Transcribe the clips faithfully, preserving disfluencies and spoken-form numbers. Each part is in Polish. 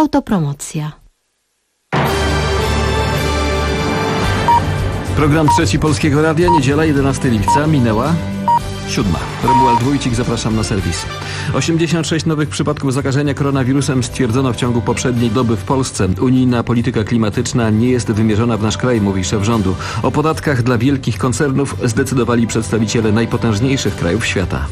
Autopromocja. Program Trzeci Polskiego Radia, niedziela jedenastego lipca, minęła siódma. Romuald Wójcik, zapraszam na serwis. osiemdziesiąt sześć nowych przypadków zakażenia koronawirusem stwierdzono w ciągu poprzedniej doby w Polsce. Unijna polityka klimatyczna nie jest wymierzona w nasz kraj, mówi szef rządu. O podatkach dla wielkich koncernów zdecydowali przedstawiciele najpotężniejszych krajów świata.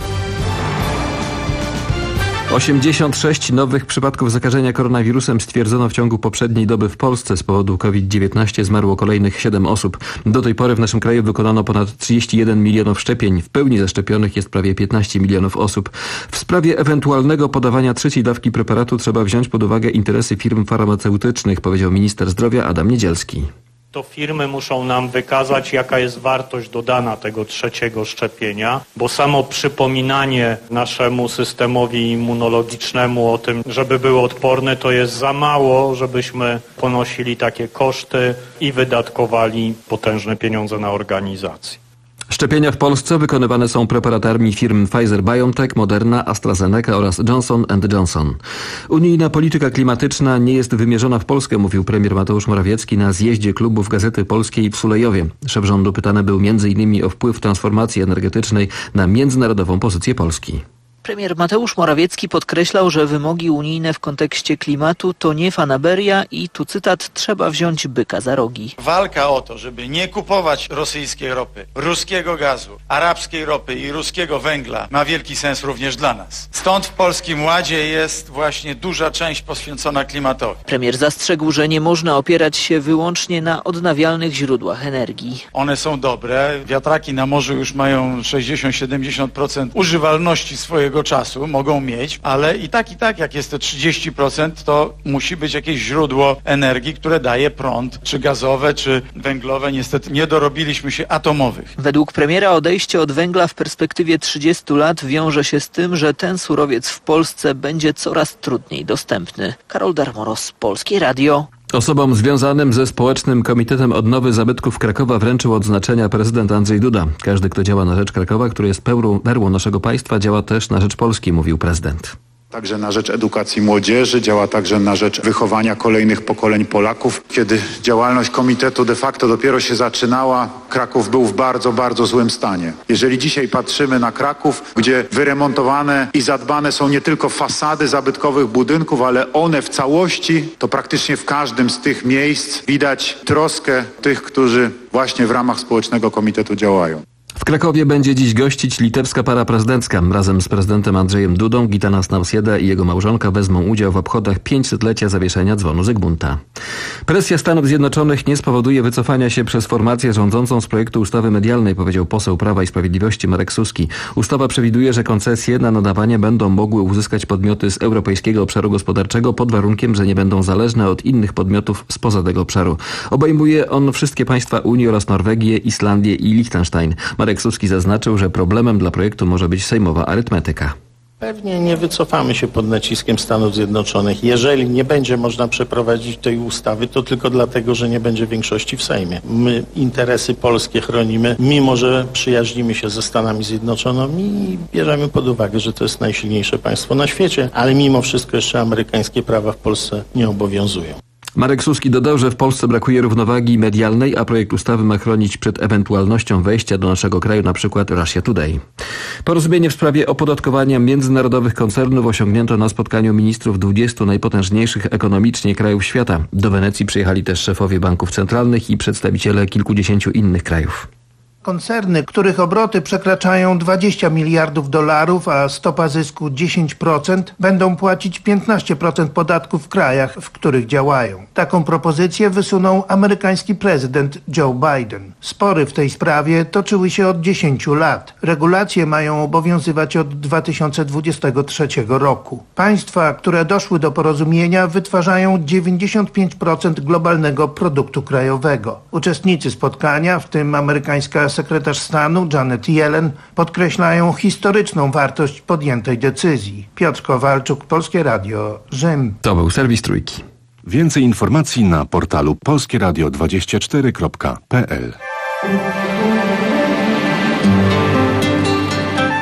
osiemdziesiąt sześć nowych przypadków zakażenia koronawirusem stwierdzono w ciągu poprzedniej doby w Polsce. Z powodu COVID dziewiętnaście zmarło kolejnych siedem osób. Do tej pory w naszym kraju wykonano ponad trzydzieści jeden milionów szczepień. W pełni zaszczepionych jest prawie piętnaście milionów osób. W sprawie ewentualnego podawania trzeciej dawki preparatu trzeba wziąć pod uwagę interesy firm farmaceutycznych, powiedział minister zdrowia Adam Niedzielski. To firmy muszą nam wykazać, jaka jest wartość dodana tego trzeciego szczepienia, bo samo przypominanie naszemu systemowi immunologicznemu o tym, żeby był odporny, to jest za mało, żebyśmy ponosili takie koszty i wydatkowali potężne pieniądze na organizację. Szczepienia w Polsce wykonywane są preparatami firm Pfizer-BioNTech, Moderna, AstraZeneca oraz Johnson and Johnson. Unijna polityka klimatyczna nie jest wymierzona w Polskę, mówił premier Mateusz Morawiecki na zjeździe klubów Gazety Polskiej w Sulejowie. Szef rządu pytany był między innymi o wpływ transformacji energetycznej na międzynarodową pozycję Polski. Premier Mateusz Morawiecki podkreślał, że wymogi unijne w kontekście klimatu to nie fanaberia i tu cytat, trzeba wziąć byka za rogi. Walka o to, żeby nie kupować rosyjskiej ropy, ruskiego gazu, arabskiej ropy i ruskiego węgla ma wielki sens również dla nas. Stąd w Polskim Ładzie jest właśnie duża część poświęcona klimatowi. Premier zastrzegł, że nie można opierać się wyłącznie na odnawialnych źródłach energii. One są dobre. Wiatraki na morzu już mają sześćdziesiąt do siedemdziesięciu procent używalności swojego czasu mogą mieć, ale i tak, i tak, jak jest te trzydzieści procent, to musi być jakieś źródło energii, które daje prąd, czy gazowe, czy węglowe. Niestety nie dorobiliśmy się atomowych. Według premiera odejście od węgla w perspektywie trzydziestu lat wiąże się z tym, że ten surowiec w Polsce będzie coraz trudniej dostępny. Karol Darmoros, Polskie Radio. Osobom związanym ze Społecznym Komitetem Odnowy Zabytków Krakowa wręczył odznaczenia prezydent Andrzej Duda. Każdy, kto działa na rzecz Krakowa, który jest perłą, perłą naszego państwa, działa też na rzecz Polski, mówił prezydent. Także na rzecz edukacji młodzieży, działa także na rzecz wychowania kolejnych pokoleń Polaków. Kiedy działalność komitetu de facto dopiero się zaczynała, Kraków był w bardzo, bardzo złym stanie. Jeżeli dzisiaj patrzymy na Kraków, gdzie wyremontowane i zadbane są nie tylko fasady zabytkowych budynków, ale one w całości, to praktycznie w każdym z tych miejsc widać troskę tych, którzy właśnie w ramach Społecznego Komitetu działają. W Krakowie będzie dziś gościć litewska para prezydencka. Razem z prezydentem Andrzejem Dudą Gitanas Nausėda i jego małżonka wezmą udział w obchodach pięćsetlecia zawieszenia dzwonu Zygmunta. Presja Stanów Zjednoczonych nie spowoduje wycofania się przez formację rządzącą z projektu ustawy medialnej, powiedział poseł Prawa i Sprawiedliwości Marek Suski. Ustawa przewiduje, że koncesje na nadawanie będą mogły uzyskać podmioty z Europejskiego Obszaru Gospodarczego pod warunkiem, że nie będą zależne od innych podmiotów spoza tego obszaru. Obejmuje on wszystkie państwa Unii oraz Norwegię, Islandię i Liechtenstein. Marek Suski zaznaczył, że problemem dla projektu może być sejmowa arytmetyka. Pewnie nie wycofamy się pod naciskiem Stanów Zjednoczonych. Jeżeli nie będzie można przeprowadzić tej ustawy, to tylko dlatego, że nie będzie większości w Sejmie. My interesy polskie chronimy, mimo że przyjaźnimy się ze Stanami Zjednoczonymi i bierzemy pod uwagę, że to jest najsilniejsze państwo na świecie, ale mimo wszystko jeszcze amerykańskie prawa w Polsce nie obowiązują. Marek Suski dodał, że w Polsce brakuje równowagi medialnej, a projekt ustawy ma chronić przed ewentualnością wejścia do naszego kraju np. Russia Today. Porozumienie w sprawie opodatkowania międzynarodowych koncernów osiągnięto na spotkaniu ministrów dwudziestu najpotężniejszych ekonomicznie krajów świata. Do Wenecji przyjechali też szefowie banków centralnych i przedstawiciele kilkudziesięciu innych krajów. Koncerny, których obroty przekraczają dwadzieścia miliardów dolarów, a stopa zysku dziesięć procent, będą płacić piętnaście procent podatków w krajach, w których działają. Taką propozycję wysunął amerykański prezydent Joe Biden. Spory w tej sprawie toczyły się od dziesięciu lat. Regulacje mają obowiązywać od dwa tysiące dwudziestego trzeciego roku. Państwa, które doszły do porozumienia, wytwarzają dziewięćdziesiąt pięć procent globalnego produktu krajowego. Uczestnicy spotkania, w tym amerykańska sekretarz stanu Janet Yellen, podkreślają historyczną wartość podjętej decyzji. Piotr Kowalczuk, Polskie Radio, Rzym. To był serwis Trójki. Więcej informacji na portalu polskie radio dwadzieścia cztery kropka p l.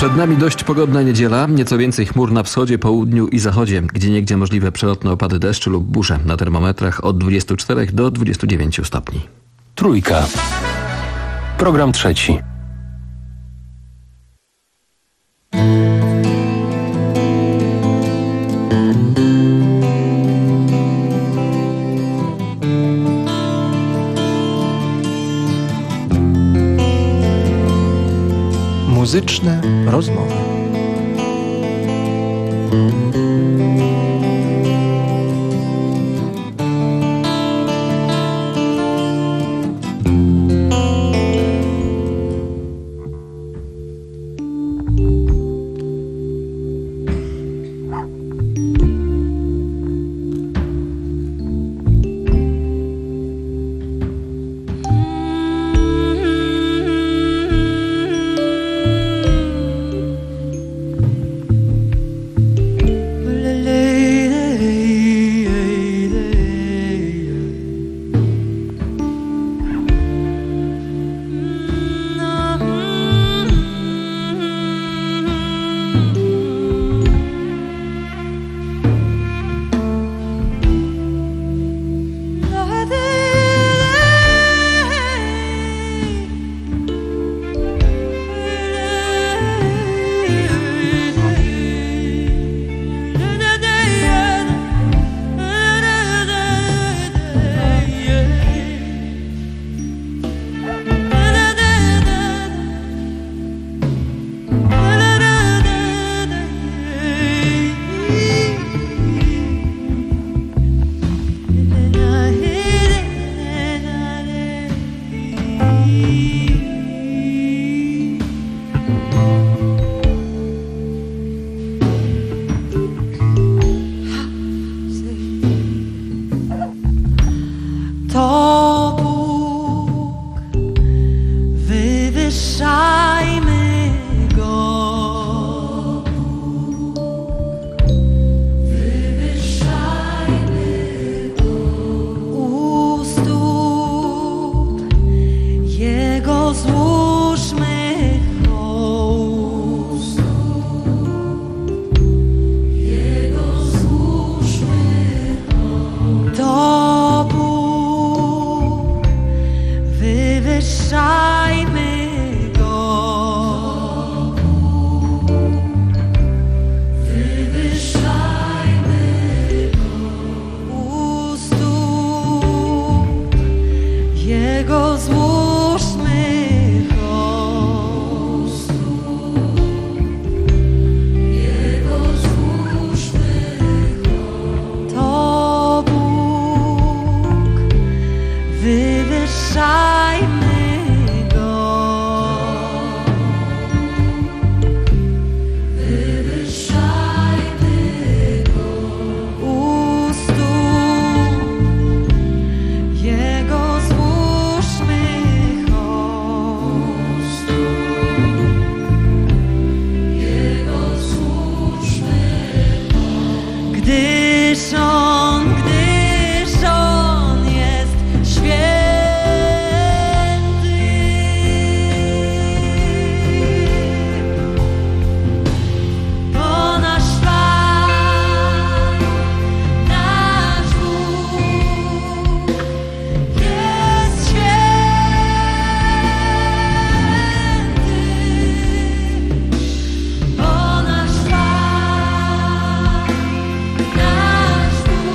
Przed nami dość pogodna niedziela, nieco więcej chmur na wschodzie, południu i zachodzie, gdzieniegdzie możliwe przelotne opady deszczu lub burze. Na termometrach od dwudziestu czterech do dwudziestu dziewięciu stopni. Trójka. Program trzeci. Muzyczne rozmowy. Nasz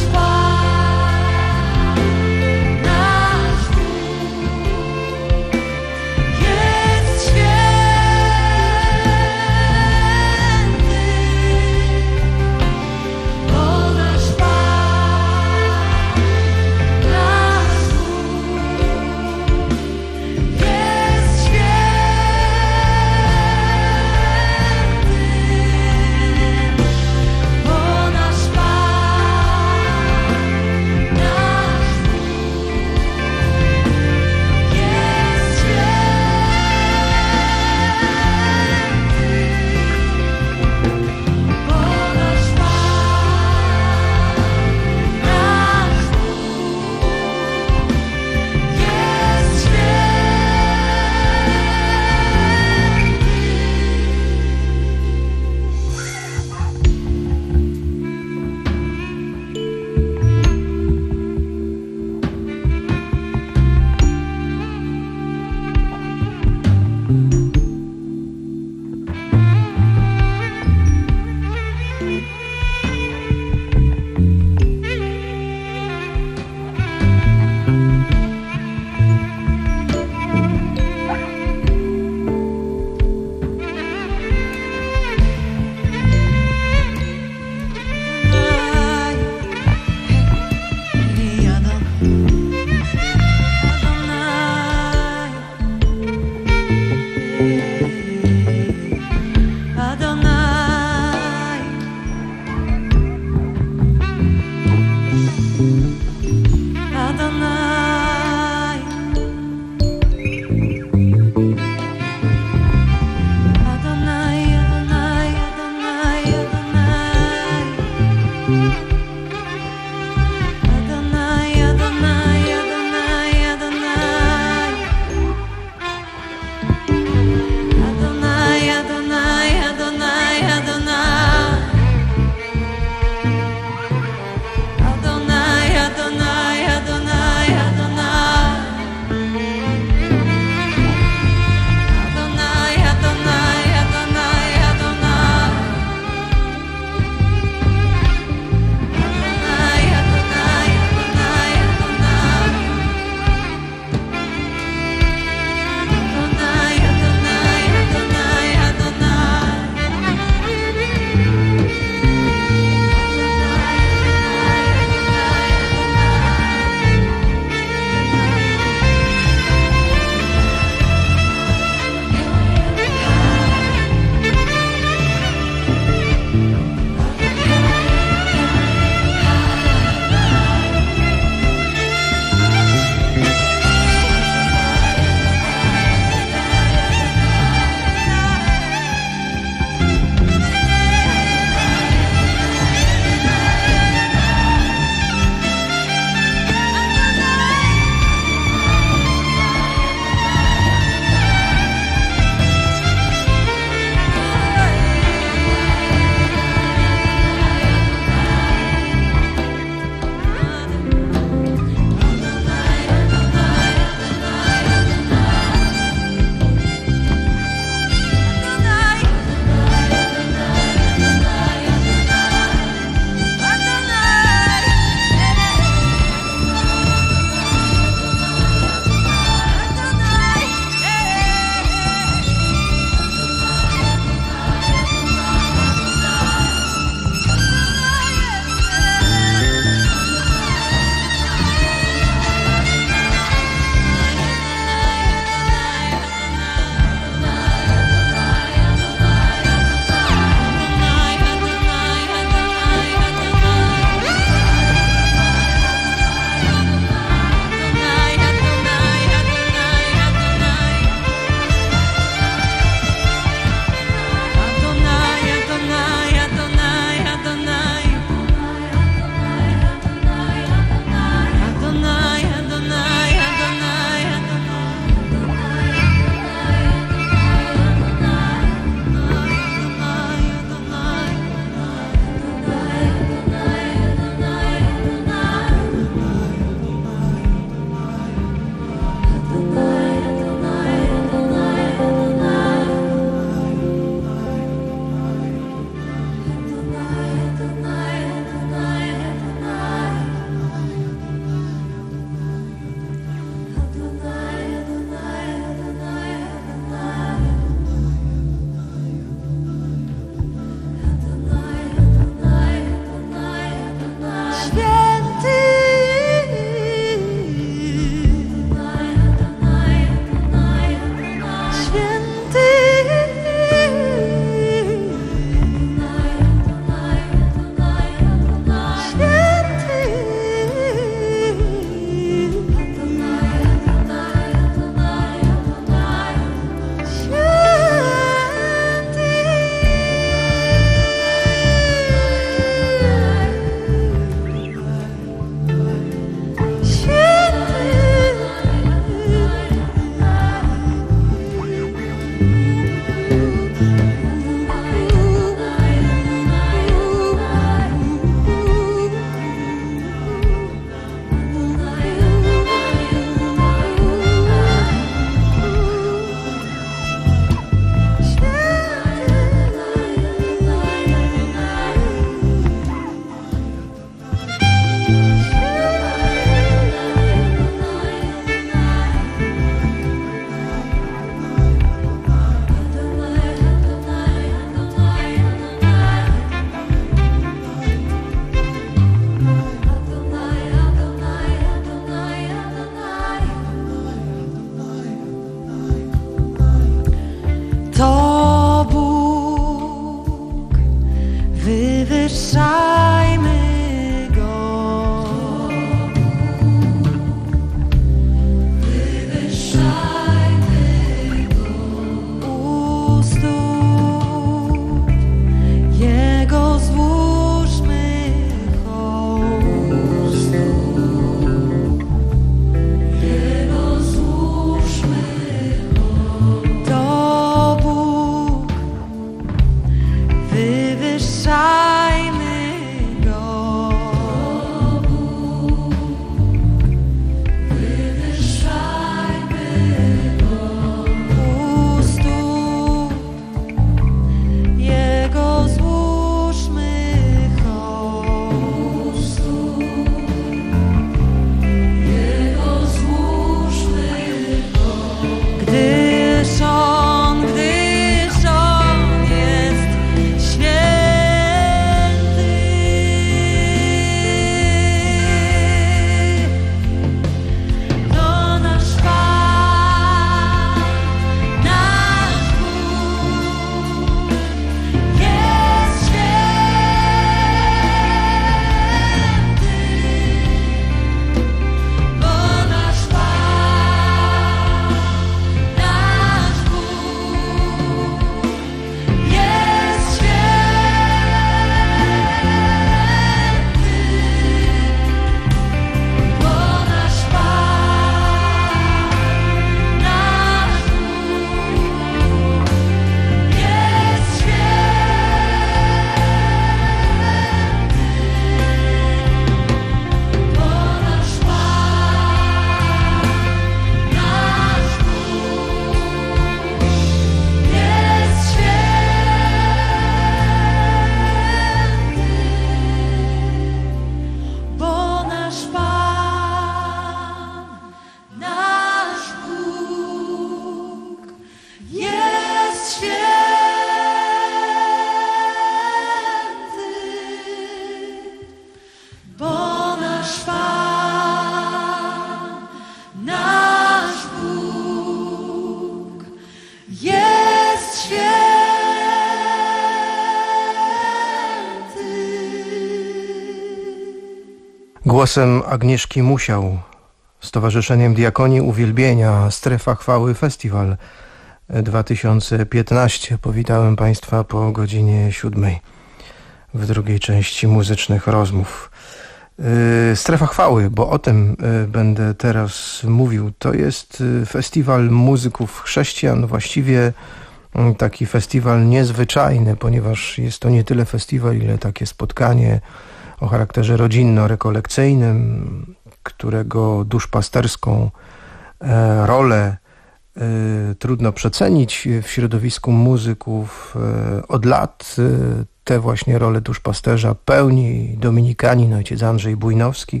Głosem Agnieszki Musiał, Stowarzyszeniem Diakonii Uwielbienia, Strefa Chwały Festiwal dwa tysiące piętnaście. Powitałem Państwa po godzinie siódmej w drugiej części muzycznych rozmów. Strefa Chwały, bo o tym będę teraz mówił, to jest festiwal muzyków chrześcijan, właściwie taki festiwal niezwyczajny, ponieważ jest to nie tyle festiwal, ile takie spotkanie o charakterze rodzinno-rekolekcyjnym, którego duszpasterską rolę trudno przecenić w środowisku muzyków. Od lat te właśnie rolę duszpasterza pełni dominikanin ojciec Andrzej Bujnowski.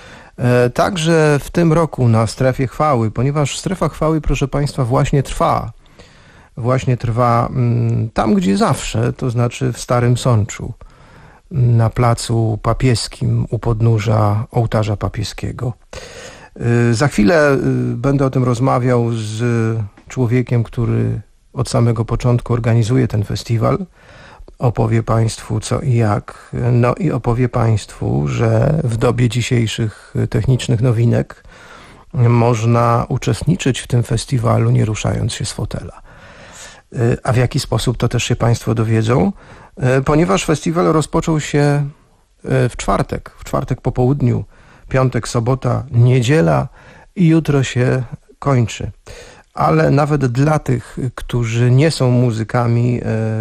Także w tym roku na Strefie Chwały, ponieważ Strefa Chwały, proszę Państwa, właśnie trwa. Właśnie trwa tam, gdzie zawsze, to znaczy w Starym Sączu, na placu papieskim u podnóża ołtarza papieskiego. Za chwilę będę o tym rozmawiał z człowiekiem, który od samego początku organizuje ten festiwal. Opowie Państwu co i jak. No i opowie Państwu, że w dobie dzisiejszych technicznych nowinek można uczestniczyć w tym festiwalu, nie ruszając się z fotela. A w jaki sposób, to też się Państwo dowiedzą, ponieważ festiwal rozpoczął się w czwartek, w czwartek po południu, piątek, sobota, niedziela i jutro się kończy. Ale nawet dla tych, którzy nie są muzykami,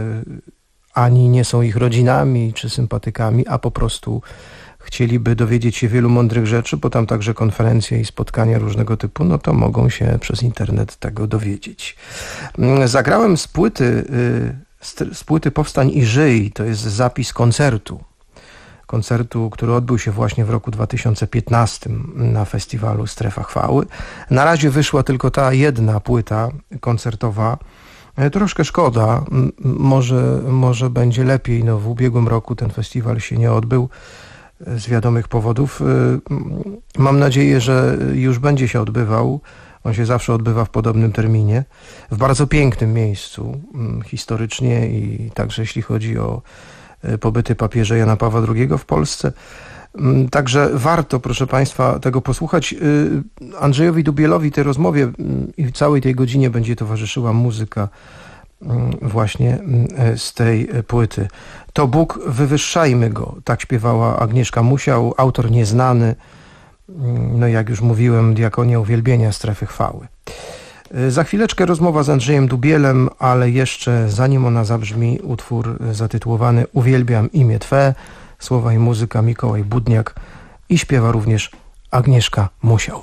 ani nie są ich rodzinami czy sympatykami, a po prostu chcieliby dowiedzieć się wielu mądrych rzeczy, bo tam także konferencje i spotkania różnego typu, no to mogą się przez internet tego dowiedzieć. Zagrałem z płyty, z płyty Powstań i Żyj, to jest zapis koncertu. Koncertu, który odbył się właśnie w roku dwa tysiące piętnastym na festiwalu Strefa Chwały. Na razie wyszła tylko ta jedna płyta koncertowa. Troszkę szkoda, może, może będzie lepiej. No, w ubiegłym roku ten festiwal się nie odbył z wiadomych powodów. Mam nadzieję, że już będzie się odbywał. On się zawsze odbywa w podobnym terminie, w bardzo pięknym miejscu historycznie i także jeśli chodzi o pobyty papieża Jana Pawła drugiego w Polsce. Także warto, proszę Państwa, tego posłuchać. Andrzejowi Dubielowi, tej rozmowie i całej tej godzinie będzie towarzyszyła muzyka właśnie z tej płyty. To Bóg, wywyższajmy Go, tak śpiewała Agnieszka Musiał, autor nieznany, no jak już mówiłem, Diakonia Uwielbienia Strefy Chwały. Za chwileczkę rozmowa z Andrzejem Dubielem, ale jeszcze zanim ona zabrzmi, utwór zatytułowany Uwielbiam imię Twe, słowa i muzyka Mikołaj Budniak i śpiewa również Agnieszka Musiał.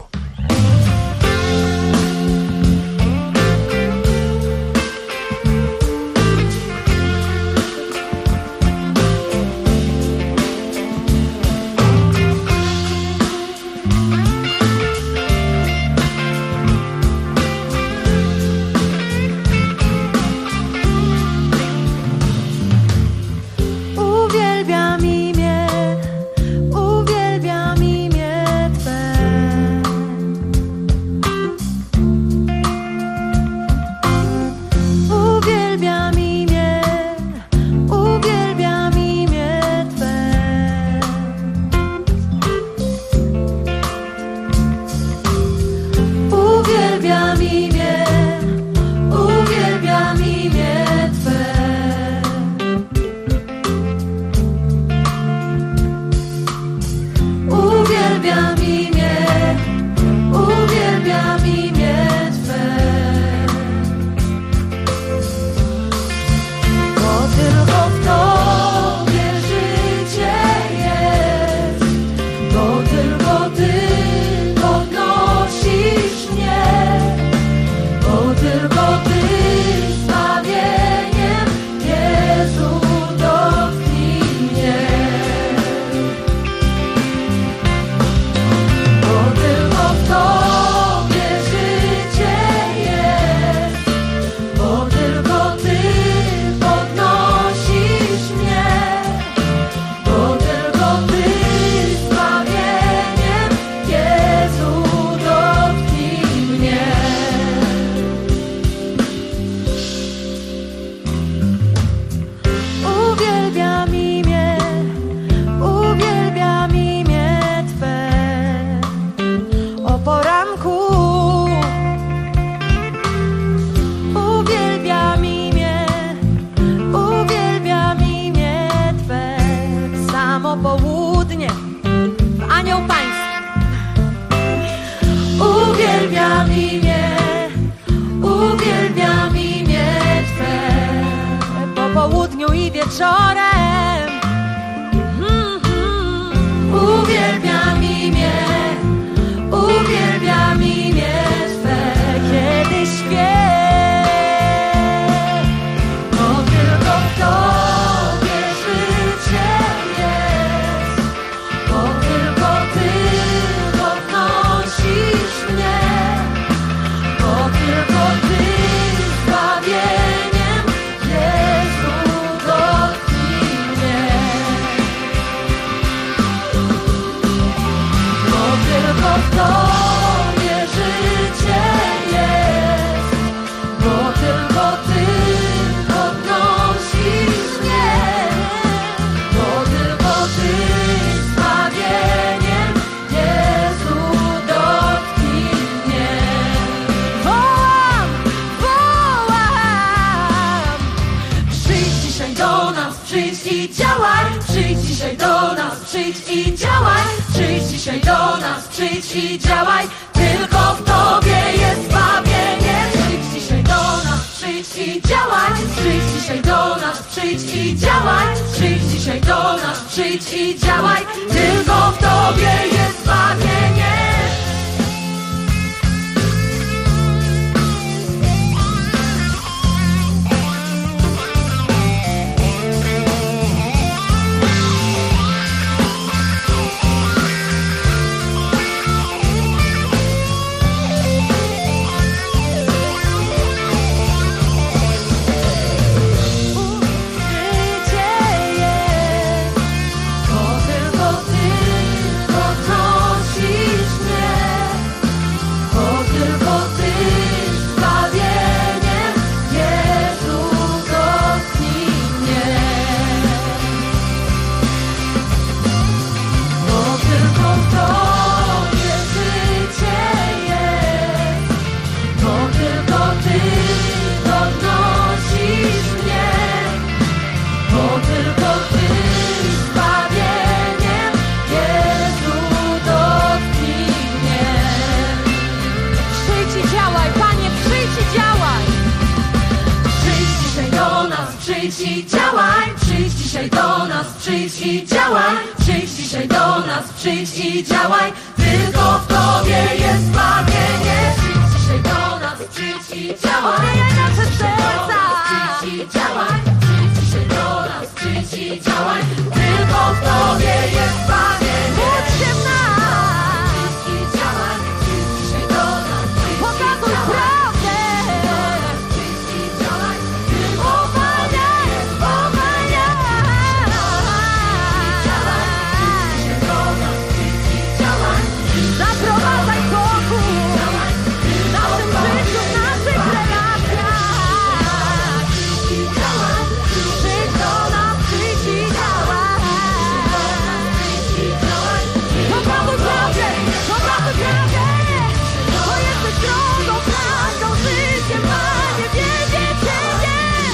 Uwielbiam imię Twe. wieczorem. Mm-hmm. Uwielbiam imię, uwielbiam imię Twe, kiedy śpię. Bo tylko w Tobie życie jest, bo tylko Ty podnosisz mnie, bo tylko Ty zbawieniem, Jezu, dotknij mnie. Bo tylko w Tobie życie jest, bo tylko Ty podnosisz mnie, bo tylko Ty zbawieniem, Jezu, dotknij mnie. Wołam, wołam, przyjdź dzisiaj do nas, przyjdź i działaj, przyjdź dzisiaj do nas, przyjdź i działaj, przyjdź dzisiaj do nas, przyjdź i działaj, tylko w Tobie jest zbawienie. Przyjdź dzisiaj do nas, przyjdź i działaj, przyjdź dzisiaj do nas, przyjdź i działaj, przyjdź dzisiaj do nas, przyjdź i działaj, tylko w Tobie jest zbawienie. Życie jest, bo tylko Ty podnosisz mnie, bo tylko Ty zbawieniem, Jezu, dotknij mnie. Bo tylko w Tobie życie jest, bo tylko Ty podnosisz mnie, bo tylko Ty zbawieniem, Jezu, dotknij mnie. Przyjdź i działaj, Panie, przyjdź i działaj. Przyjdź dzisiaj do nas, przyjdź i działaj, przyjdź dzisiaj do nas, przyjdź i działaj, przyjdź dzisiaj do nas, przyjdź i działaj, tylko w Tobie jest zbawienie. Przyjdź dzisiaj do nas, przyjdź i działaj, nasze serca, przyjdź i działaj, przyjdź dzisiaj do nas, przyjdź i działaj, tylko w Tobie jest zbawienie. Módl się w nas, przyjdź i działaj, przyjdź dzisiaj do nas, przyjdź i pokazuj prawdę, przyjdź i działaj, tylko w Tobie jest zbawienie. Zaprowadzaj pokój w naszym życiu, w naszych relacjach. Przyjdź do nas, przyjdź i działaj. Pokazuj prawdę, pokazuj prawdę, bo jesteś drogą, prawdą, życiem, Panie, wielkie Ciebie.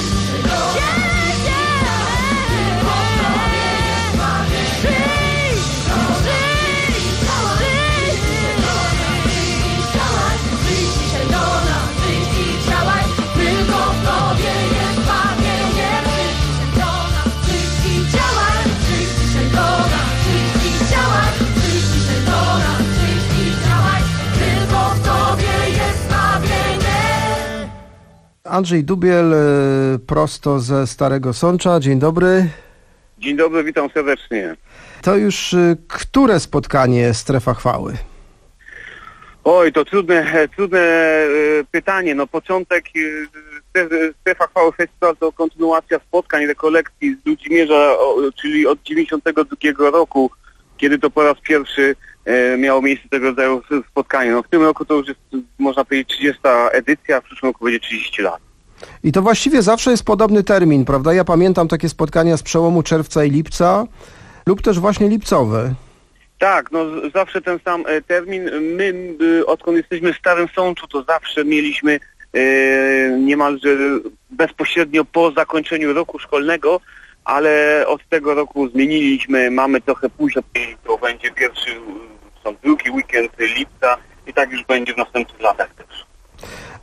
Andrzej Dubiel, e, prosto ze Starego Sącza. Dzień dobry. Dzień dobry, witam serdecznie. To już e, które spotkanie Strefa Chwały? Oj, to trudne, trudne e, pytanie. No początek e, Strefa Chwały Festiwal to kontynuacja spotkań, rekolekcji z Ludzimierza, o, czyli od dziewięćdziesiątego drugiego roku, kiedy to po raz pierwszy e, miało miejsce tego rodzaju spotkanie. No w tym roku to już jest, można powiedzieć, trzydziesta edycja, w przyszłym roku będzie trzydzieści lat. I to właściwie zawsze jest podobny termin, prawda? Ja pamiętam takie spotkania z przełomu czerwca i lipca, lub też właśnie lipcowe. Tak, no zawsze ten sam e, termin. My, e, odkąd jesteśmy w Starym Sączu, to zawsze mieliśmy e, niemalże bezpośrednio po zakończeniu roku szkolnego, ale od tego roku zmieniliśmy, mamy trochę później, to będzie pierwszy, są drugi weekend lipca i tak już będzie w następnych latach też.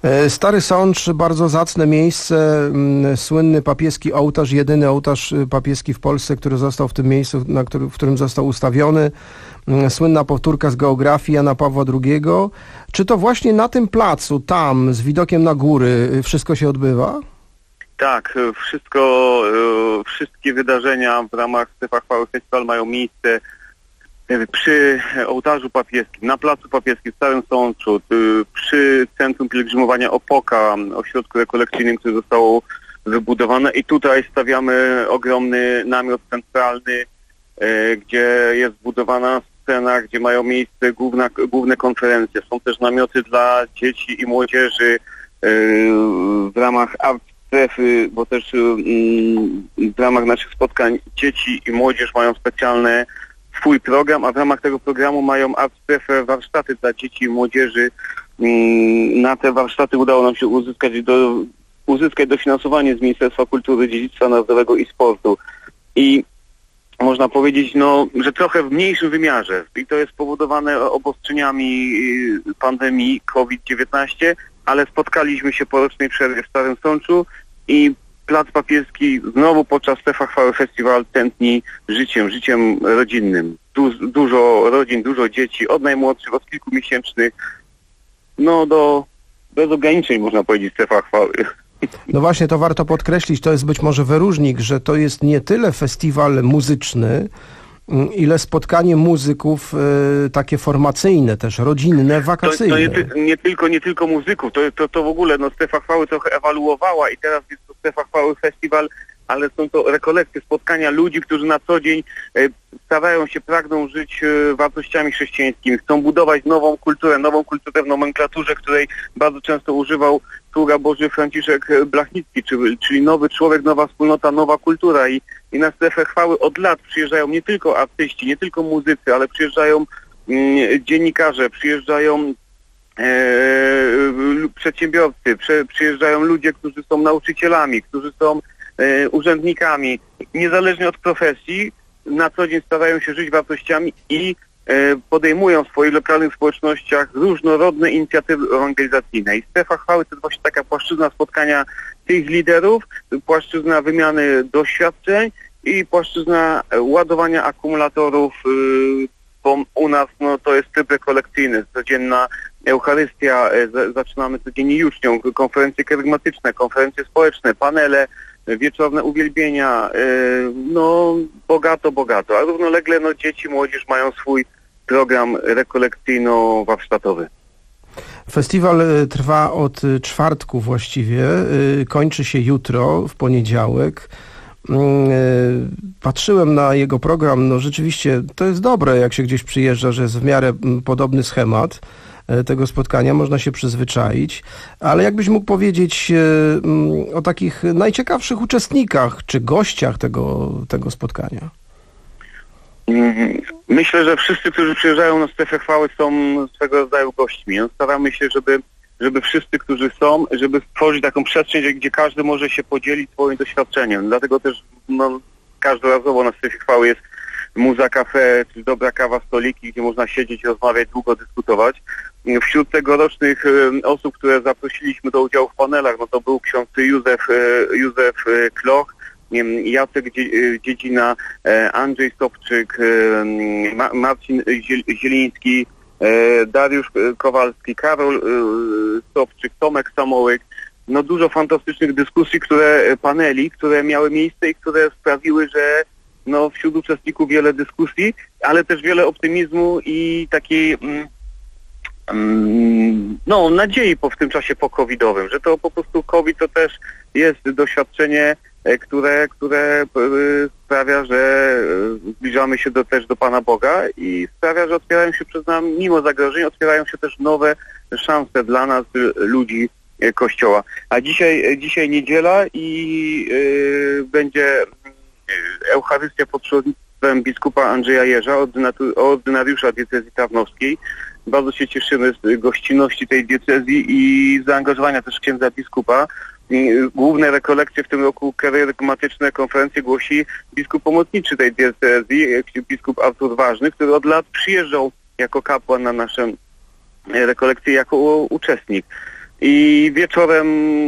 Stary Sącz, bardzo zacne miejsce, słynny papieski ołtarz, jedyny ołtarz papieski w Polsce, który został w tym miejscu, na który, w którym został ustawiony. Słynna powtórka z geografii Jana Pawła drugiego. Czy to właśnie na tym placu, tam, z widokiem na góry, wszystko się odbywa? Tak, wszystko, wszystkie wydarzenia w ramach Strefa Chwały Festiwal mają miejsce przy ołtarzu papieskim, na placu papieskim w Starym Sączu, przy Centrum Pielgrzymowania Opoka, ośrodku rekolekcyjnym, które zostało wybudowane, i tutaj stawiamy ogromny namiot centralny, gdzie jest budowana scena, gdzie mają miejsce główna, główne konferencje. Są też namioty dla dzieci i młodzieży w ramach art strefy, bo też w ramach naszych spotkań dzieci i młodzież mają specjalne swój program, a w ramach tego programu mają art strefę warsztaty dla dzieci i młodzieży. Na te warsztaty udało nam się uzyskać, do, uzyskać dofinansowanie z Ministerstwa Kultury, Dziedzictwa Narodowego i Sportu. I można powiedzieć, no, że trochę w mniejszym wymiarze. I to jest spowodowane obostrzeniami pandemii COVID dziewiętnaście, ale spotkaliśmy się po rocznej przerwie w Starym Sączu i Plac Papieski znowu podczas Strefa Chwały Festiwal tętni życiem, życiem rodzinnym. Du- dużo rodzin, dużo dzieci, od najmłodszych, od kilkumiesięcznych, no do, do ograniczeń, można powiedzieć, Strefa Chwały. No właśnie, to warto podkreślić, to jest być może wyróżnik, że to jest nie tyle festiwal muzyczny, ile spotkanie muzyków y, takie formacyjne też, rodzinne, wakacyjne. To, to nie, ty, nie, tylko, nie tylko muzyków, to, to, to w ogóle no, Strefa Chwały trochę ewaluowała i teraz jest to Strefa Chwały Festiwal, ale są to rekolekcje, spotkania ludzi, którzy na co dzień y, starają się, pragną żyć y, wartościami chrześcijańskimi, chcą budować nową kulturę, nową kulturę w nomenklaturze, której bardzo często używał sługa Boży Franciszek Blachnicki, czyli, czyli nowy człowiek, nowa wspólnota, nowa kultura i, i na Strefę Chwały od lat przyjeżdżają nie tylko artyści, nie tylko muzycy, ale przyjeżdżają mm, dziennikarze, przyjeżdżają e, przedsiębiorcy, prze, przyjeżdżają ludzie, którzy są nauczycielami, którzy są e, urzędnikami, niezależnie od profesji, na co dzień starają się żyć wartościami i podejmują w swoich lokalnych społecznościach różnorodne inicjatywy ewangelizacyjne. I Strefa Chwały to jest właśnie taka płaszczyzna spotkania tych liderów, płaszczyzna wymiany doświadczeń i płaszczyzna ładowania akumulatorów, bo u nas no, to jest tryb rekolekcyjny, codzienna Eucharystia, zaczynamy codziennie jucznią, konferencje kerygmatyczne, konferencje społeczne, panele, wieczorne uwielbienia, no bogato, bogato, a równolegle no, dzieci, młodzież mają swój program rekolekcyjno-warsztatowy. Festiwal trwa od czwartku właściwie, kończy się jutro, w poniedziałek. Patrzyłem na jego program, no rzeczywiście to jest dobre, jak się gdzieś przyjeżdża, że jest w miarę podobny schemat tego spotkania, można się przyzwyczaić, ale jakbyś mógł powiedzieć o takich najciekawszych uczestnikach czy gościach tego, tego spotkania? Myślę, że wszyscy, którzy przyjeżdżają na Strefę Chwały, są swego rodzaju gośćmi. Staramy się, żeby, żeby wszyscy, którzy są, żeby stworzyć taką przestrzeń, gdzie każdy może się podzielić swoim doświadczeniem. Dlatego też no, każdorazowo na Strefie Chwały jest muza, kafe, czy dobra kawa, stoliki, gdzie można siedzieć, rozmawiać, długo dyskutować. Wśród tegorocznych osób, które zaprosiliśmy do udziału w panelach, no to był ksiądz Józef, Józef Kloch, Jacek Dziedzina, Andrzej Sobczyk, Marcin Zieliński, Dariusz Kowalski, Karol Sobczyk, Tomek Samołyk. No dużo fantastycznych dyskusji, które paneli, które miały miejsce i które sprawiły, że no wśród uczestników wiele dyskusji, ale też wiele optymizmu i takiej mm, no nadziei po, w tym czasie po-covidowym, że to po prostu COVID to też jest doświadczenie, które, które sprawia, że zbliżamy się do, też do Pana Boga i sprawia, że otwierają się przed nami, mimo zagrożeń, otwierają się też nowe szanse dla nas, ludzi Kościoła. A dzisiaj, dzisiaj niedziela i yy, będzie Eucharystia pod przewodnictwem biskupa Andrzeja Jerza, ordynariusza diecezji tarnowskiej. Bardzo się cieszymy z gościnności tej diecezji i zaangażowania też księdza biskupa. Główne rekolekcje w tym roku kerygmatyczne konferencje głosi biskup pomocniczy tej diecezji, biskup Artur Ważny, który od lat przyjeżdżał jako kapłan na nasze rekolekcje jako uczestnik. I wieczorem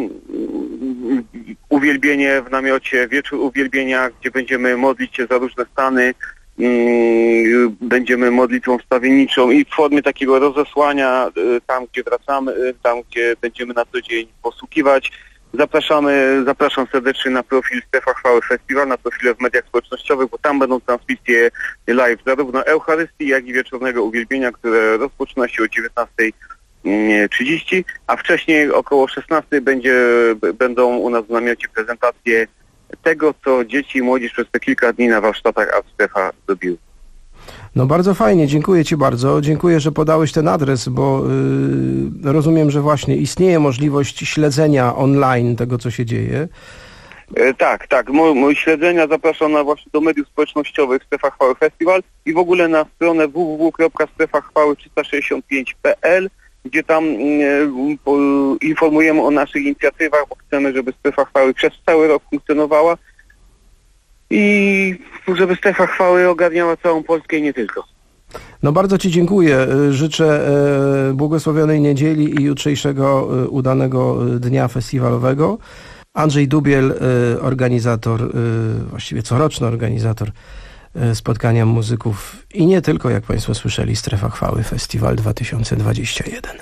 uwielbienie w namiocie, wieczór uwielbienia, gdzie będziemy modlić się za różne stany, będziemy modlitwą wstawienniczą i w formie takiego rozesłania tam, gdzie wracamy, tam, gdzie będziemy na co dzień posługiwać. Zapraszamy, zapraszam serdecznie na profil Strefa Chwały Festiwal, na profile w mediach społecznościowych, bo tam będą transmisje live zarówno Eucharystii, jak i wieczornego uwielbienia, które rozpoczyna się o dziewiętnasta trzydzieści, a wcześniej około szesnastej będzie, będą u nas w namiocie prezentacje tego, co dzieci i młodzież przez te kilka dni na warsztatach Art Strefa zrobiły. No bardzo fajnie, dziękuję Ci bardzo. Dziękuję, że podałeś ten adres, bo yy, rozumiem, że właśnie istnieje możliwość śledzenia online tego, co się dzieje. E, tak, tak. Mój, mój śledzenia zapraszam na właśnie do mediów społecznościowych Strefa Chwały Festiwal i w ogóle na stronę w w w kropka strefa chwały trzysta sześćdziesiąt pięć kropka p l, gdzie tam e, po, informujemy o naszych inicjatywach, bo chcemy, żeby Strefa Chwały przez cały rok funkcjonowała i żeby Strefa Chwały ogarniała całą Polskę i nie tylko. No bardzo Ci dziękuję. Życzę e, błogosławionej niedzieli i jutrzejszego e, udanego dnia festiwalowego. Andrzej Dubiel, e, organizator, e, właściwie coroczny organizator e, spotkania muzyków i nie tylko, jak Państwo słyszeli, Strefa Chwały Festiwal dwa tysiące dwadzieścia jeden.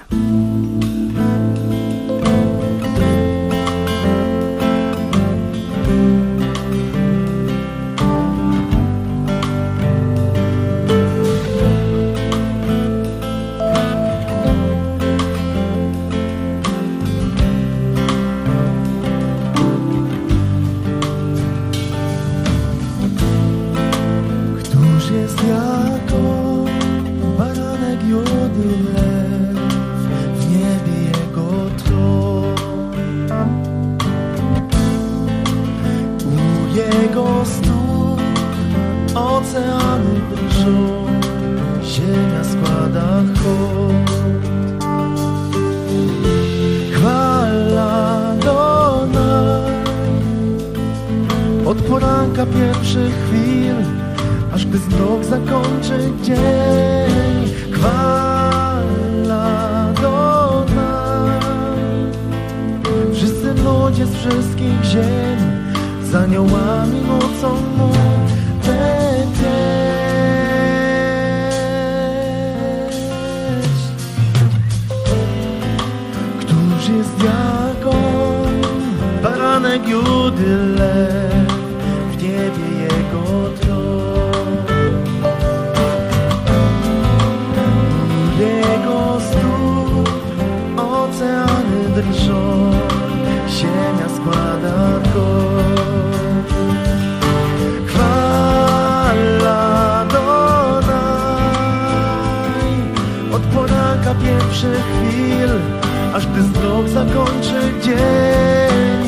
Oceany drżą, ziemia składa hołd. Chwała do nas od poranka pierwszych chwil, aż gdy znów zakończy dzień. Chwała do nas, wszyscy ludzie z wszystkich ziem, z aniołami nocą mu. Któż jest jak on, baranek Judy lew, w niebie jego tron. U jego stóp oceany drżą, ziemia składa go. Pierwszych chwil, aż gdy znów zakończy dzień.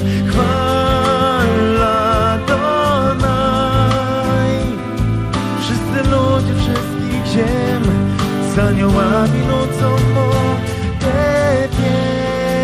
Chwała Donaj, wszyscy ludzie wszystkich ziem, z aniołami nocą modlę pieśń.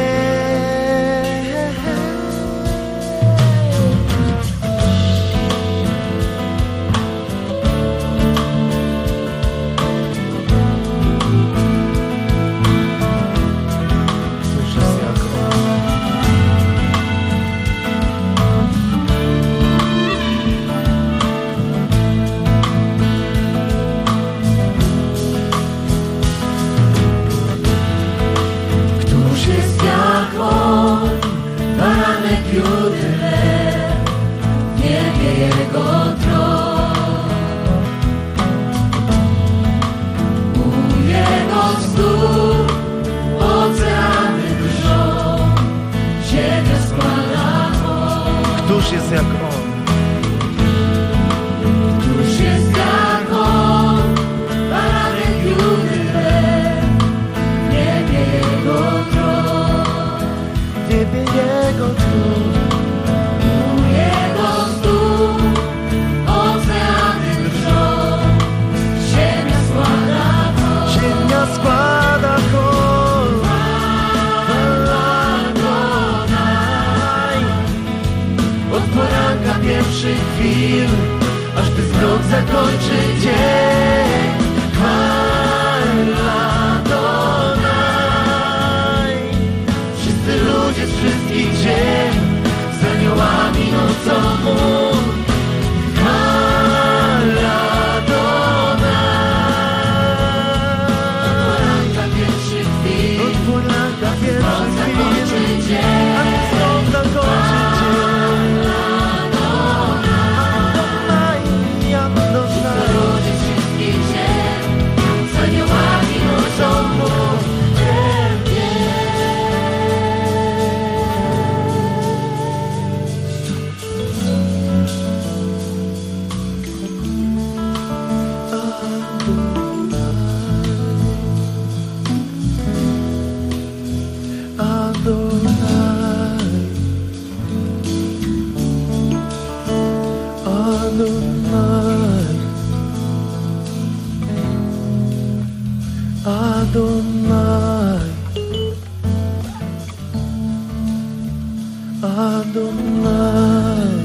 Któż jest jak on? Któż jest jak on? Baranek Judy lew, w niebie jego tron. W niebie jego tron. U jego stóp oceany drżą, ziemia składa hołd. Ziemia składa hołd. Pierwszych chwil, aż by znów zakończy dzień. Chwała Donaj, Adonai.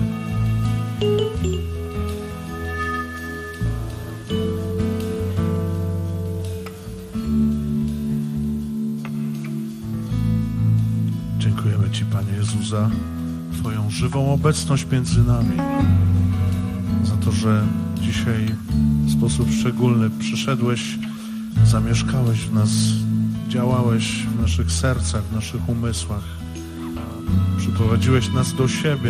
Dziękujemy Ci, Panie Jezu, za Twoją żywą obecność między nami, za to, że dzisiaj w sposób szczególny przyszedłeś, zamieszkałeś w nas, działałeś w naszych sercach, w naszych umysłach, przyprowadziłeś nas do siebie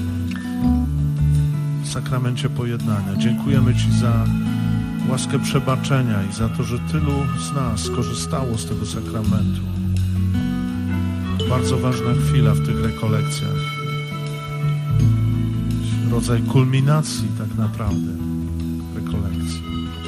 w sakramencie pojednania. Dziękujemy Ci za łaskę przebaczenia i za to, że tylu z nas skorzystało z tego sakramentu. Bardzo ważna chwila w tych rekolekcjach. Rodzaj kulminacji tak naprawdę rekolekcji.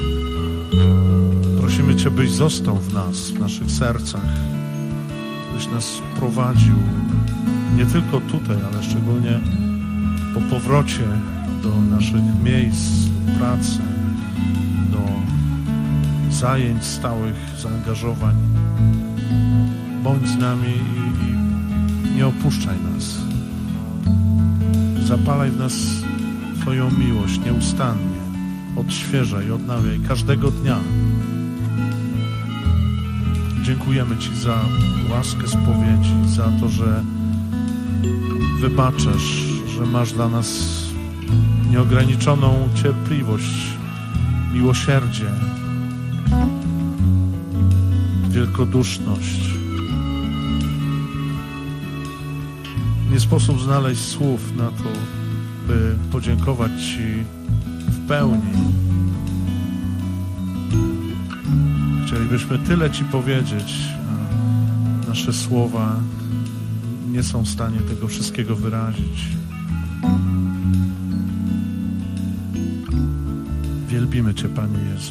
Prosimy Cię, byś został w nas, w naszych sercach, byś nas prowadził nie tylko tutaj, ale szczególnie po powrocie do naszych miejsc pracy, do zajęć stałych, zaangażowań. Bądź z nami i, i nie opuszczaj nas. Zapalaj w nas Twoją miłość nieustannie. Odświeżaj, odnawiaj każdego dnia. Dziękujemy Ci za łaskę spowiedzi, za to, że wybaczasz, że masz dla nas nieograniczoną cierpliwość, miłosierdzie, wielkoduszność. Nie sposób znaleźć słów na to, by podziękować Ci w pełni. Chcielibyśmy tyle Ci powiedzieć, a nasze słowa nie są w stanie tego wszystkiego wyrazić. Wielbimy Cię, Panie Jezu.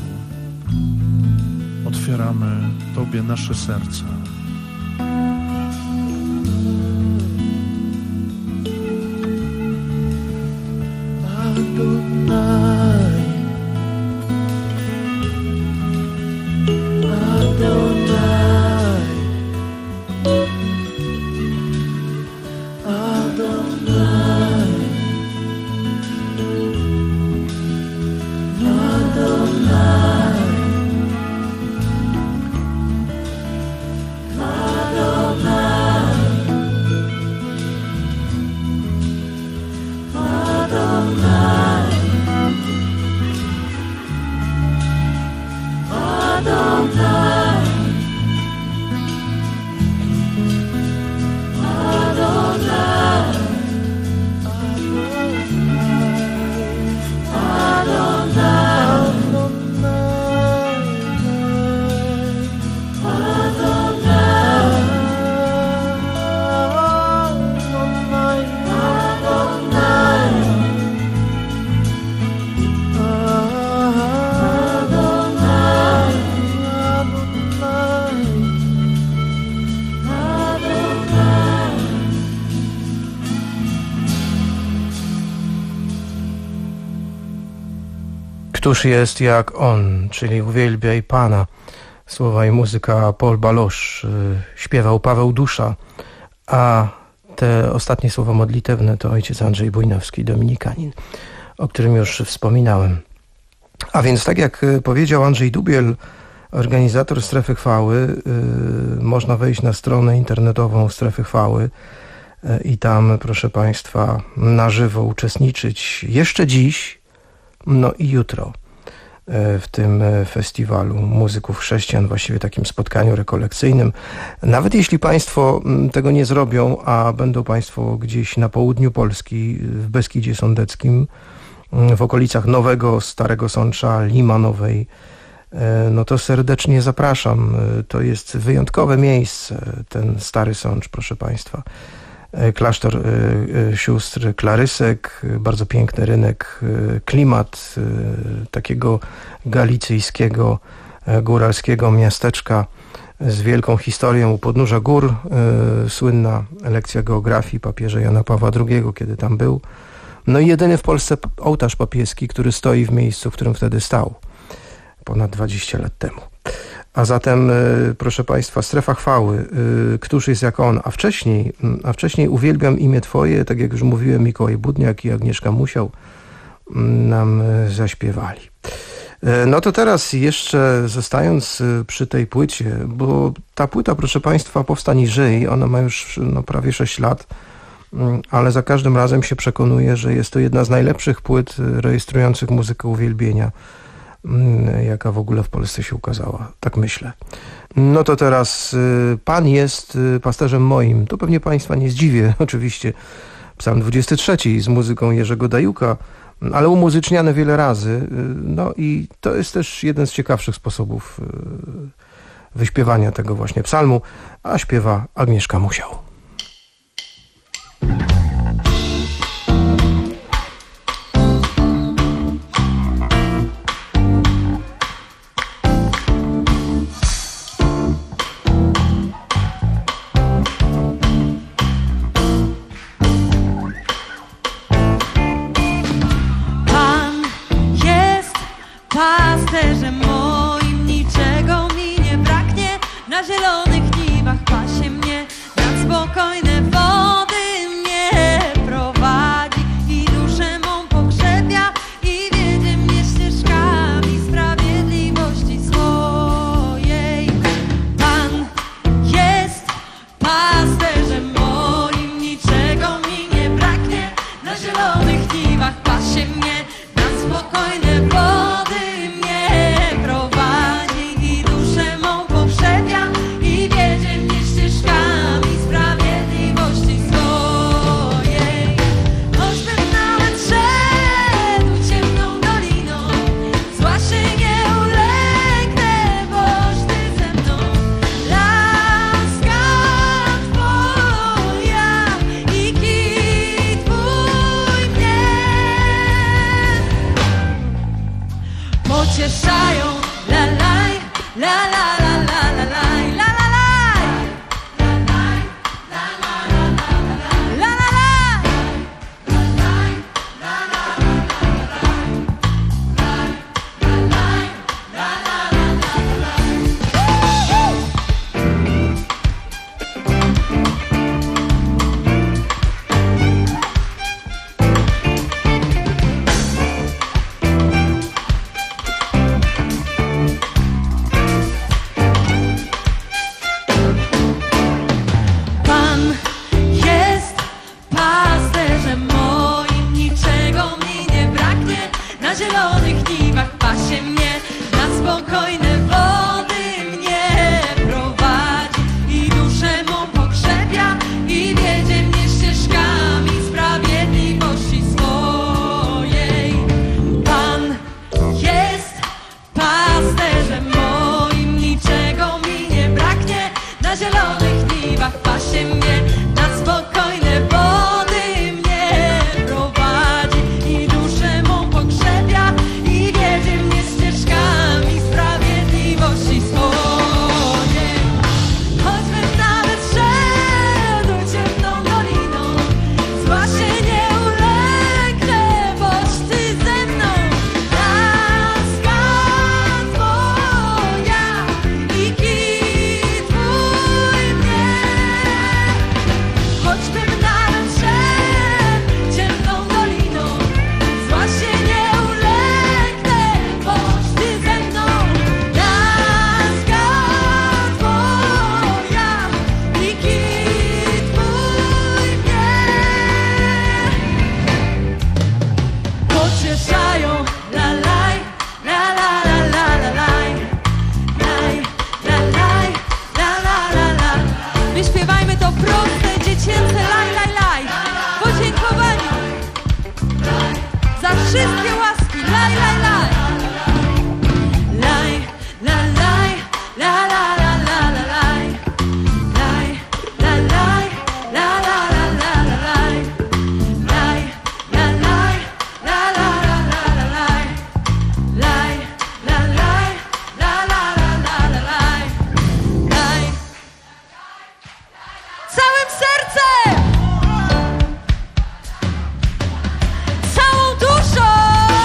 Otwieramy Tobie nasze serca. Adonai, Adonai, Adonai, Któż jest jak On, czyli uwielbiaj Pana. Słowa i muzyka Paul Baloche, śpiewał Paweł Dusza, a te ostatnie słowa modlitewne to ojciec Andrzej Bujnowski, dominikanin, o którym już wspominałem. A więc tak jak powiedział Andrzej Dubiel, organizator Strefy Chwały, yy, można wejść na stronę internetową Strefy Chwały yy, i tam, proszę Państwa, na żywo uczestniczyć jeszcze dziś, no i jutro w tym festiwalu muzyków chrześcijan, właściwie takim spotkaniu rekolekcyjnym. Nawet jeśli Państwo tego nie zrobią, a będą Państwo gdzieś na południu Polski, w Beskidzie Sądeckim, w okolicach Nowego, Starego Sącza, Limanowej, no to serdecznie zapraszam. To jest wyjątkowe miejsce, ten Stary Sącz, proszę Państwa. Klasztor sióstr Klarysek, bardzo piękny rynek, klimat takiego galicyjskiego, góralskiego miasteczka z wielką historią u podnóża gór. Słynna lekcja geografii papieża Jana Pawła drugiego, kiedy tam był. No i jedyny w Polsce ołtarz papieski, który stoi w miejscu, w którym wtedy stał, ponad dwadzieścia lat temu. A zatem, proszę Państwa, Strefa Chwały, Któż jest jak on, a wcześniej, a wcześniej Uwielbiam imię Twoje, tak jak już mówiłem, Mikołaj Budniak i Agnieszka Musiał nam zaśpiewali. No to teraz jeszcze zostając przy tej płycie, bo ta płyta, proszę Państwa, Powstań i żyj, ona ma już no, prawie sześć lat, ale za każdym razem się przekonuję, że jest to jedna z najlepszych płyt rejestrujących muzykę uwielbienia, jaka w ogóle w Polsce się ukazała. Tak myślę. No to teraz Pan jest pasterzem moim. To pewnie Państwa nie zdziwię, oczywiście. Psalm dwudziesty trzeci z muzyką Jerzego Dajuka, ale umuzyczniane wiele razy. No i to jest też jeden z ciekawszych sposobów wyśpiewania tego właśnie psalmu, a śpiewa Agnieszka Musiał. Pasterzem moim, niczego mi nie braknie. Na zielonych niwach pasie mnie, nad spokojne wody mnie prowadzi i duszę mą pogrzebia i wiedzie mnie ścieżkami sprawiedliwości swojej. Pan jest pasterzem moim, niczego mi nie braknie. Na zielonych niwach pasie mnie, nad spokojne wody pocieszają, la laj, la la la la la laj, la la laj, la laj, la la la la la la laj, la laj, la la la zielonych niwach pasie mnie, na spokojne wody mnie prowadzi i duszę mą pogrzebia i wiedzie mnie ścieżkami sprawiedliwości swojej. Pan jest pasterzem moim, niczego mi nie braknie. Na zielonych niwach pasie mnie, na spokojne wody mnie prowadzi i duszę mą pogrzebia i wiedzie mnie ścieżkami sprawiedliwości swojej. Choćbym nawet szedł ciemną doliną, zła się nie ulegnę, boś Ty ze mną. Łaska Twoja i kij Twój mnie. Choćbym nawet szedł ciemną doliną, zła się nie ulegnę, boś Ty ze mną. Łaska Twoja i kij Twój mnie pocieszają, la laj, la la la la la laj, laj, la laj, la la la la. Wyśpiewajmy to proste, dziecięce laj, laj, laj, w podziękowaniu za wszystkie łaski, laj, laj, laj. Laj, la laj, la la la la la laj, laj, la laj, la la la la la laj, laj, la laj, la la la la la laj, laj, la laj, la la la la la laj, laj. Całym sercem, całą duszą.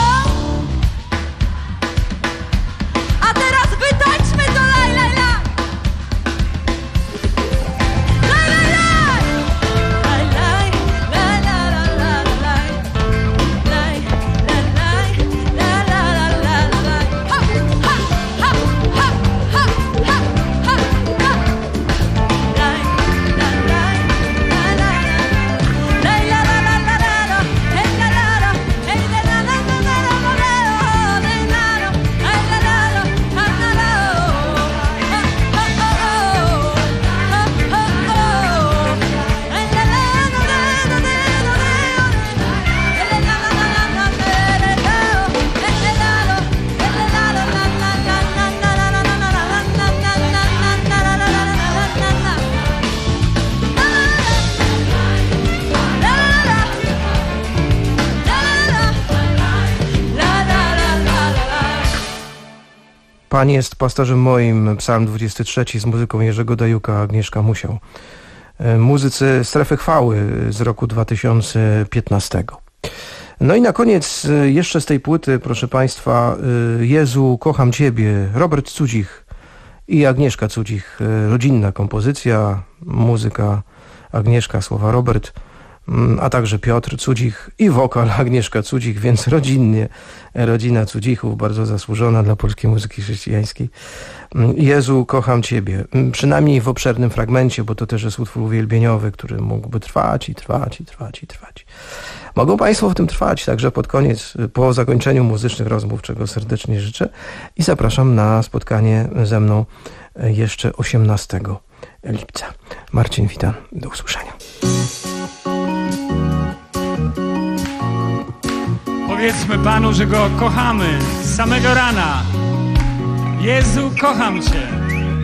Pan jest pasterzem moim, psalm dwudziesty trzeci z muzyką Jerzego Dajuka, Agnieszka Musiał. Muzycy Strefy Chwały z roku dwa tysiące piętnastego. No i na koniec jeszcze z tej płyty, proszę Państwa, Jezu, kocham Ciebie, Robert Cudzich i Agnieszka Cudzich. Rodzinna kompozycja, muzyka Agnieszka, słowa Robert, a także Piotr Cudzich i wokal Agnieszka Cudzich, więc rodzinnie, rodzina Cudzichów, bardzo zasłużona dla polskiej muzyki chrześcijańskiej. Jezu, kocham Ciebie. Przynajmniej w obszernym fragmencie, bo to też jest utwór uwielbieniowy, który mógłby trwać i trwać i trwać i trwać. Mogą Państwo w tym trwać, także pod koniec, po zakończeniu muzycznych rozmów, czego serdecznie życzę i zapraszam na spotkanie ze mną jeszcze osiemnastego lipca. Marcin, witam. Do usłyszenia. Powiedzmy Panu, że Go kochamy z samego rana. Jezu, kocham Cię.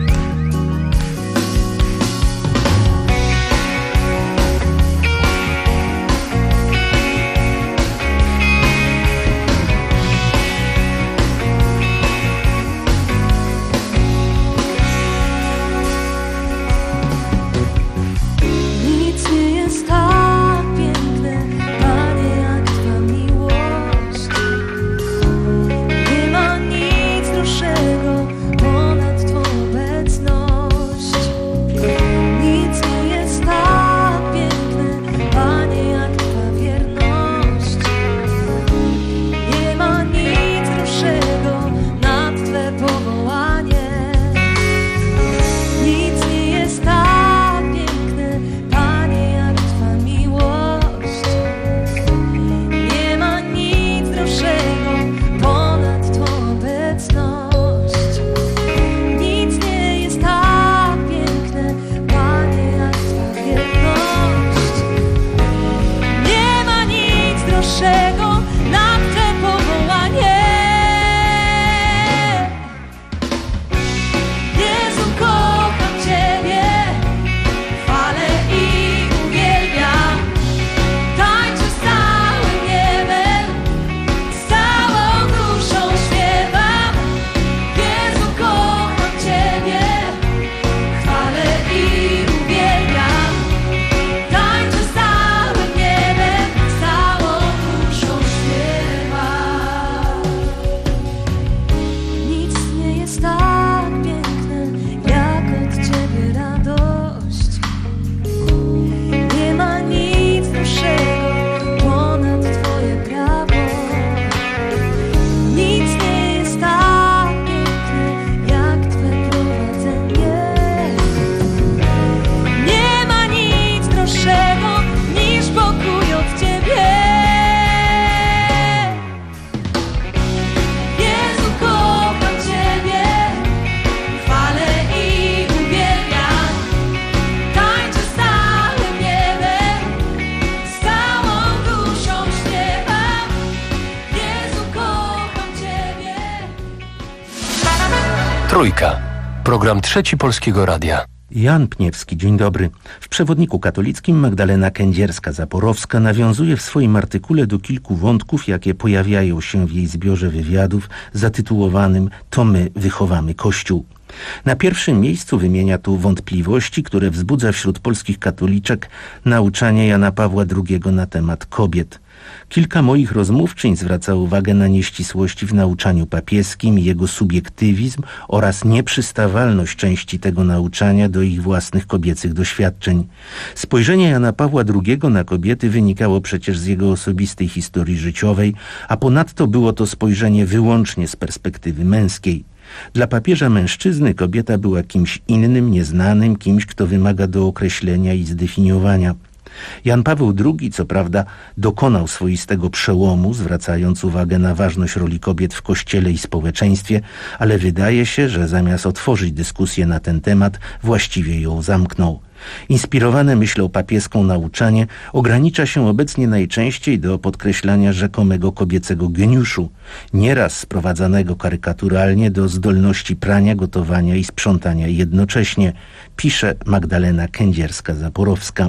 Trójka. Program Trzeci Polskiego Radia. Jan Pniewski, dzień dobry. W przewodniku katolickim Magdalena Kędzierska-Zaporowska nawiązuje w swoim artykule do kilku wątków, jakie pojawiają się w jej zbiorze wywiadów zatytułowanym „To my wychowamy Kościół”. Na pierwszym miejscu wymienia tu wątpliwości, które wzbudza wśród polskich katoliczek nauczanie Jana Pawła drugiego na temat kobiet. Kilka moich rozmówczyń zwraca uwagę na nieścisłości w nauczaniu papieskim, jego subiektywizm oraz nieprzystawalność części tego nauczania do ich własnych kobiecych doświadczeń. Spojrzenie Jana Pawła drugiego na kobiety wynikało przecież z jego osobistej historii życiowej, a ponadto było to spojrzenie wyłącznie z perspektywy męskiej. Dla papieża mężczyzny kobieta była kimś innym, nieznanym, kimś, kto wymaga dookreślenia i zdefiniowania. Jan Paweł drugi, co prawda, dokonał swoistego przełomu, zwracając uwagę na ważność roli kobiet w Kościele i społeczeństwie, ale wydaje się, że zamiast otworzyć dyskusję na ten temat, właściwie ją zamknął. Inspirowane myślą papieską nauczanie ogranicza się obecnie najczęściej do podkreślania rzekomego kobiecego geniuszu, nieraz sprowadzanego karykaturalnie do zdolności prania, gotowania i sprzątania jednocześnie, pisze Magdalena Kędzierska-Zaporowska.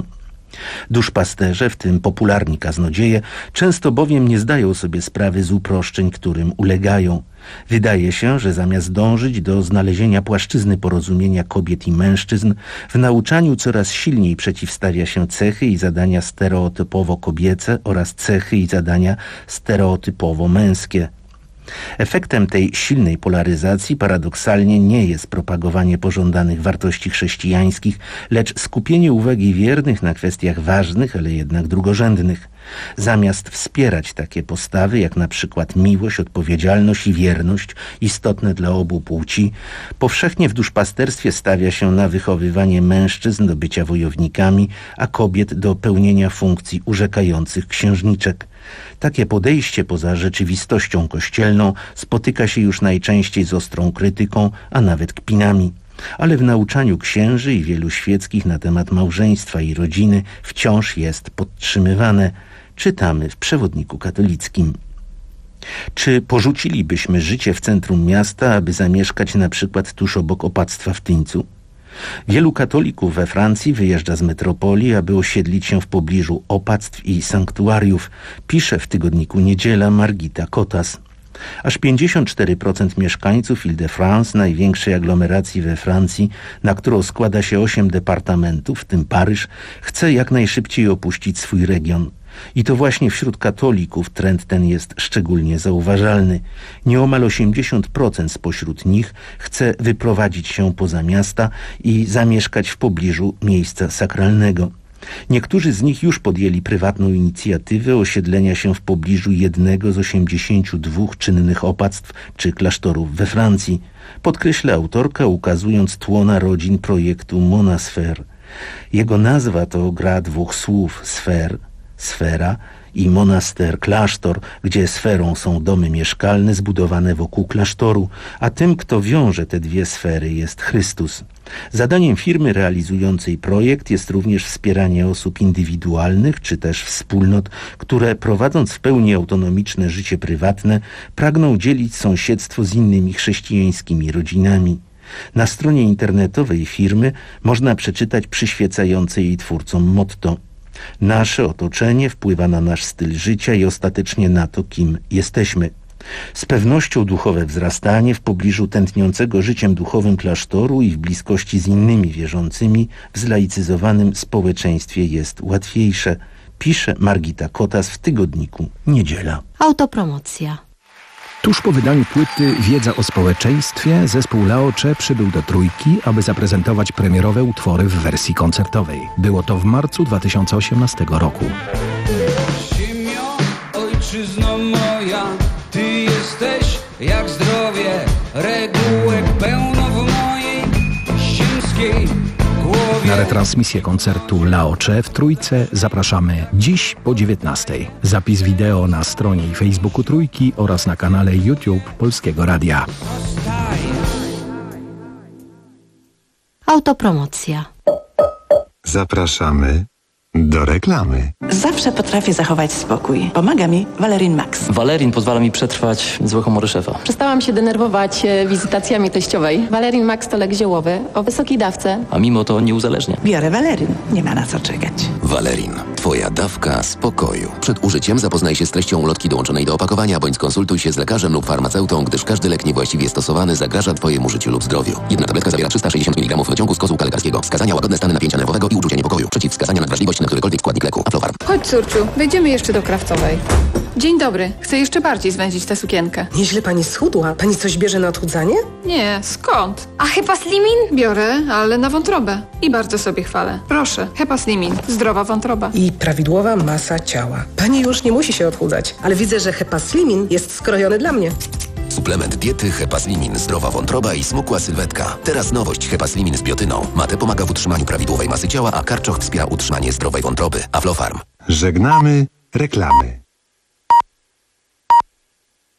Duszpasterze, w tym popularni kaznodzieje, często bowiem nie zdają sobie sprawy z uproszczeń, którym ulegają. Wydaje się, że zamiast dążyć do znalezienia płaszczyzny porozumienia kobiet i mężczyzn, w nauczaniu coraz silniej przeciwstawia się cechy i zadania stereotypowo kobiece oraz cechy i zadania stereotypowo męskie. Efektem tej silnej polaryzacji paradoksalnie nie jest propagowanie pożądanych wartości chrześcijańskich, lecz skupienie uwagi wiernych na kwestiach ważnych, ale jednak drugorzędnych. Zamiast wspierać takie postawy, jak na przykład miłość, odpowiedzialność i wierność, istotne dla obu płci, powszechnie w duszpasterstwie stawia się na wychowywanie mężczyzn do bycia wojownikami, a kobiet do pełnienia funkcji urzekających księżniczek. Takie podejście poza rzeczywistością kościelną spotyka się już najczęściej z ostrą krytyką, a nawet kpinami. Ale w nauczaniu księży i wielu świeckich na temat małżeństwa i rodziny wciąż jest podtrzymywane. Czytamy w przewodniku katolickim. Czy porzucilibyśmy życie w centrum miasta, aby zamieszkać na przykład tuż obok opactwa w Tyńcu? Wielu katolików we Francji wyjeżdża z metropolii, aby osiedlić się w pobliżu opactw i sanktuariów, pisze w tygodniku Niedziela Margita Kotas. Aż pięćdziesiąt cztery procent mieszkańców Ile-de-France, największej aglomeracji we Francji, na którą składa się osiem departamentów, w tym Paryż, chce jak najszybciej opuścić swój region. I to właśnie wśród katolików trend ten jest szczególnie zauważalny. Nieomal osiemdziesiąt procent spośród nich chce wyprowadzić się poza miasta i zamieszkać w pobliżu miejsca sakralnego. Niektórzy z nich już podjęli prywatną inicjatywę osiedlenia się w pobliżu jednego z osiemdziesięciu dwóch czynnych opactw czy klasztorów we Francji, podkreśla autorka, ukazując tło narodzin projektu Monasfer. Jego nazwa to gra dwóch słów: sfer, sfera i monaster, klasztor, gdzie sferą są domy mieszkalne zbudowane wokół klasztoru, a tym, kto wiąże te dwie sfery, jest Chrystus. Zadaniem firmy realizującej projekt jest również wspieranie osób indywidualnych czy też wspólnot, które prowadząc w pełni autonomiczne życie prywatne, pragną dzielić sąsiedztwo z innymi chrześcijańskimi rodzinami. Na stronie internetowej firmy można przeczytać przyświecające jej twórcom motto: nasze otoczenie wpływa na nasz styl życia i ostatecznie na to, kim jesteśmy. Z pewnością duchowe wzrastanie w pobliżu tętniącego życiem duchowym klasztoru i w bliskości z innymi wierzącymi w zlaicyzowanym społeczeństwie jest łatwiejsze, pisze Margita Kotas w tygodniku Niedziela. Autopromocja. Tuż po wydaniu płyty Wiedza o społeczeństwie zespół Laocze przybył do Trójki, aby zaprezentować premierowe utwory w wersji koncertowej. Było to w marcu dwa tysiące osiemnastego roku. Ziemio, ojczyzno moja, ty jesteś jak zdrowie, regułek pełno w mojej ziemskiej głowie. Na retransmisję koncertu Laocze w Trójce zapraszamy dziś po dziewiętnastej. Zapis wideo na stronie i Facebooku Trójki oraz na kanale YouTube Polskiego Radia. Autopromocja. Zapraszamy do reklamy. Zawsze potrafię zachować spokój. Pomaga mi Valerin Max. Valerin pozwala mi przetrwać złe humory szefa. Przestałam się denerwować wizytacjami teściowej. Valerin Max to lek ziołowy o wysokiej dawce. A mimo to nie uzależnia. Biorę Valerin. Nie ma na co czekać. Valerin. Twoja dawka spokoju. Przed użyciem zapoznaj się z treścią ulotki dołączonej do opakowania, bądź skonsultuj się z lekarzem lub farmaceutą, gdyż każdy lek niewłaściwie stosowany zagraża Twojemu życiu lub zdrowiu. Jedna tabletka zawiera trzysta sześćdziesiąt miligramów wyciągu z kozłka lekarskiego. Wskazania: łagodne stany napięcia nerwowego i uczucia niepokoju. Przeciwwskazania: nadwrażliwość na którykolwiek składnik leku. Aflofarm. Chodź, córciu, wejdziemy jeszcze do Krawcowej. Dzień dobry. Chcę jeszcze bardziej zwędzić tę sukienkę. Nieźle pani schudła. Pani coś bierze na odchudzanie? Nie, skąd? A Hepaslimin? Biorę, ale na wątrobę. I bardzo sobie chwalę. Proszę, Hepaslimin. Zdrowa wątroba. I prawidłowa masa ciała. Pani już nie musi się odchudzać, ale widzę, że Hepaslimin jest skrojony dla mnie. Suplement diety Hepaslimin, zdrowa wątroba i smukła sylwetka. Teraz nowość Hepaslimin z biotyną. Mate pomaga w utrzymaniu prawidłowej masy ciała, a karczoch wspiera utrzymanie zdrowej wątroby. Aflofarm. Żegnamy reklamy.